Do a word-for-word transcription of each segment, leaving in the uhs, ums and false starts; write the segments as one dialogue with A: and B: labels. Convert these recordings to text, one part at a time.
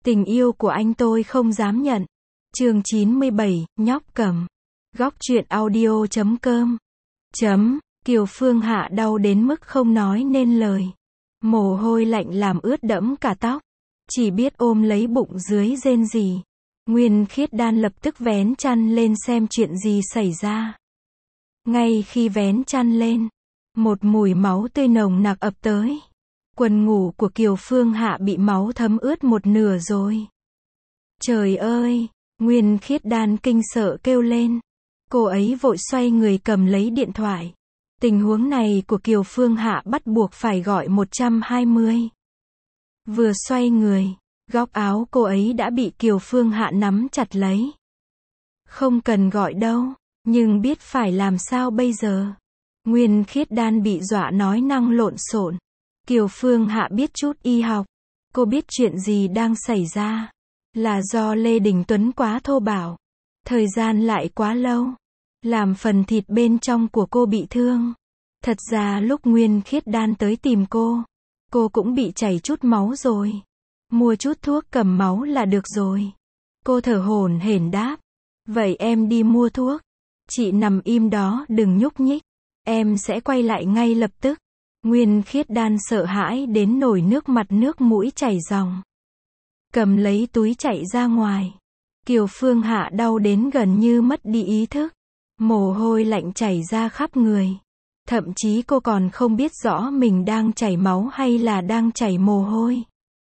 A: Tình yêu của anh tôi không dám nhận. Chương chín mươi bảy, nhóc cầm. Góc truyện audio chấm com. Chấm, Kiều Phương Hạ đau đến mức không nói nên lời. Mồ hôi lạnh làm ướt đẫm cả tóc. Chỉ biết ôm lấy bụng dưới rên rỉ. Nguyên Khiết Đan lập tức vén chăn lên xem chuyện gì xảy ra. Ngay khi vén chăn lên, một mùi máu tươi nồng nặc ập tới. Quần ngủ của Kiều Phương Hạ bị máu thấm ướt một nửa rồi. Trời ơi! Nguyên Khiết Đan kinh sợ kêu lên. Cô ấy vội xoay người cầm lấy điện thoại. Tình huống này của Kiều Phương Hạ bắt buộc phải gọi một hai không. Vừa xoay người, góc áo cô ấy đã bị Kiều Phương Hạ nắm chặt lấy. Không cần gọi đâu, nhưng biết phải làm sao bây giờ. Nguyên Khiết Đan bị dọa nói năng lộn xộn. Kiều Phương Hạ biết chút y học. Cô biết chuyện gì đang xảy ra. Là do Lê Đình Tuấn quá thô bạo. Thời gian lại quá lâu. Làm phần thịt bên trong của cô bị thương. Thật ra lúc Nguyên Khiết Đan tới tìm cô, cô cũng bị chảy chút máu rồi. Mua chút thuốc cầm máu là được rồi. Cô thở hổn hển đáp. Vậy em đi mua thuốc. Chị nằm im đó đừng nhúc nhích. Em sẽ quay lại ngay lập tức. Nguyên Khiết Đan sợ hãi đến nổi nước mặt nước mũi chảy ròng. Cầm lấy túi chạy ra ngoài. Kiều Phương Hạ đau đến gần như mất đi ý thức. Mồ hôi lạnh chảy ra khắp người. Thậm chí cô còn không biết rõ mình đang chảy máu hay là đang chảy mồ hôi.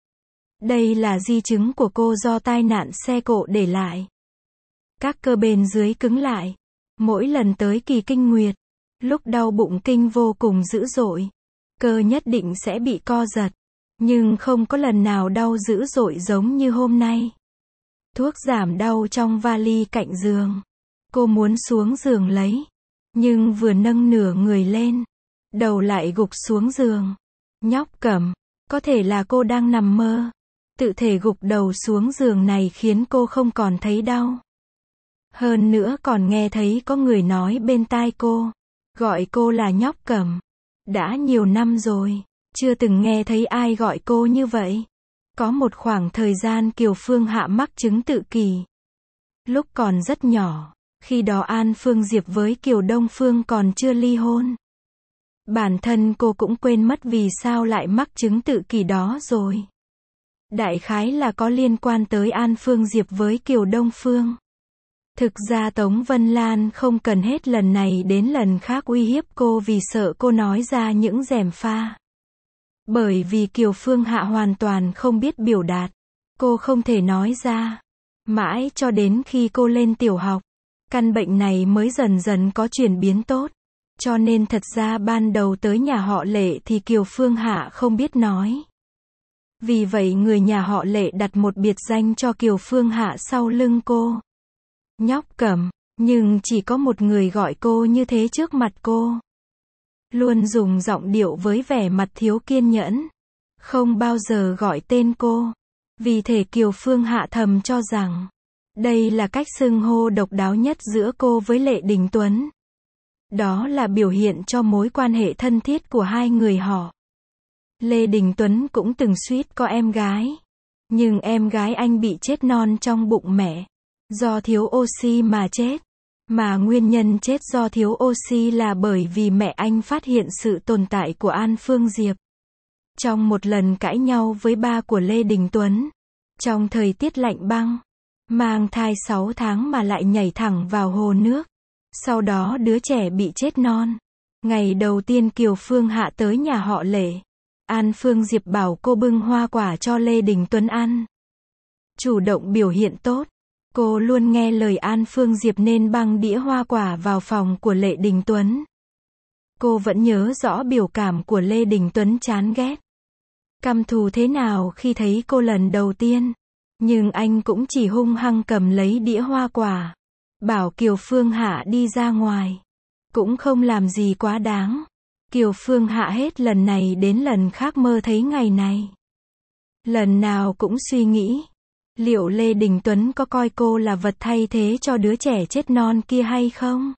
A: Đây là di chứng của cô do tai nạn xe cộ để lại. Các cơ bên dưới cứng lại. Mỗi lần tới kỳ kinh nguyệt, lúc đau bụng kinh vô cùng dữ dội. Cơ nhất định sẽ bị co giật. Nhưng không có lần nào đau dữ dội giống như hôm nay. Thuốc giảm đau trong vali cạnh giường. Cô muốn xuống giường lấy. Nhưng vừa nâng nửa người lên, đầu lại gục xuống giường. Nhóc cầm. Có thể là cô đang nằm mơ. Tự thể gục đầu xuống giường này khiến cô không còn thấy đau. Hơn nữa còn nghe thấy có người nói bên tai cô. Gọi cô là nhóc cầm. Đã nhiều năm rồi, chưa từng nghe thấy ai gọi cô như vậy. Có một khoảng thời gian Kiều Phương Hạ mắc chứng tự kỷ. Lúc còn rất nhỏ, khi đó An Phương Diệp với Kiều Đông Phương còn chưa ly hôn. Bản thân cô cũng quên mất vì sao lại mắc chứng tự kỷ đó rồi. Đại khái là có liên quan tới An Phương Diệp với Kiều Đông Phương. Thực ra Tống Vân Lan không cần hết lần này đến lần khác uy hiếp cô vì sợ cô nói ra những gièm pha. Bởi vì Kiều Phương Hạ hoàn toàn không biết biểu đạt. Cô không thể nói ra. Mãi cho đến khi cô lên tiểu học, căn bệnh này mới dần dần có chuyển biến tốt. Cho nên thật ra ban đầu tới nhà họ Lệ thì Kiều Phương Hạ không biết nói. Vì vậy người nhà họ Lệ đặt một biệt danh cho Kiều Phương Hạ sau lưng cô. Nhóc cầm, nhưng chỉ có một người gọi cô như thế trước mặt cô. Luôn dùng giọng điệu với vẻ mặt thiếu kiên nhẫn. Không bao giờ gọi tên cô. Vì thể Kiều Phương Hạ thầm cho rằng, đây là cách xưng hô độc đáo nhất giữa cô với Lệ Đình Tuấn. Đó là biểu hiện cho mối quan hệ thân thiết của hai người họ. Lê Đình Tuấn cũng từng suýt có em gái. Nhưng em gái anh bị chết non trong bụng mẹ. Do thiếu oxy mà chết. Mà nguyên nhân chết do thiếu oxy là bởi vì mẹ anh phát hiện sự tồn tại của An Phương Diệp. Trong một lần cãi nhau với ba của Lê Đình Tuấn. Trong thời tiết lạnh băng. Mang thai sáu tháng mà lại nhảy thẳng vào hồ nước. Sau đó đứa trẻ bị chết non. Ngày đầu tiên Kiều Phương Hạ tới nhà họ Lệ. An Phương Diệp bảo cô bưng hoa quả cho Lê Đình Tuấn ăn. Chủ động biểu hiện tốt. Cô luôn nghe lời An Phương Diệp nên băng đĩa hoa quả vào phòng của Lệ Đình Tuấn. Cô vẫn nhớ rõ biểu cảm của Lê Đình Tuấn chán ghét. Căm thù thế nào khi thấy cô lần đầu tiên. Nhưng anh cũng chỉ hung hăng cầm lấy đĩa hoa quả. Bảo Kiều Phương Hạ đi ra ngoài. Cũng không làm gì quá đáng. Kiều Phương Hạ hết lần này đến lần khác mơ thấy ngày này. Lần nào cũng suy nghĩ. Liệu Lê Đình Tuấn có coi cô là vật thay thế cho đứa trẻ chết non kia hay không?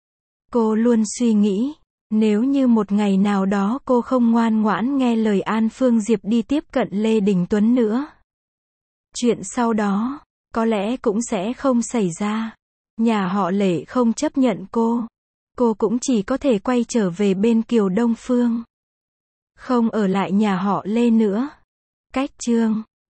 A: Cô luôn suy nghĩ, nếu như một ngày nào đó cô không ngoan ngoãn nghe lời An Phương Diệp đi tiếp cận Lê Đình Tuấn nữa. Chuyện sau đó, có lẽ cũng sẽ không xảy ra. Nhà họ Lệ không chấp nhận cô. Cô cũng chỉ có thể quay trở về bên Kiều Đông Phương. Không ở lại nhà họ Lê nữa. Cách chương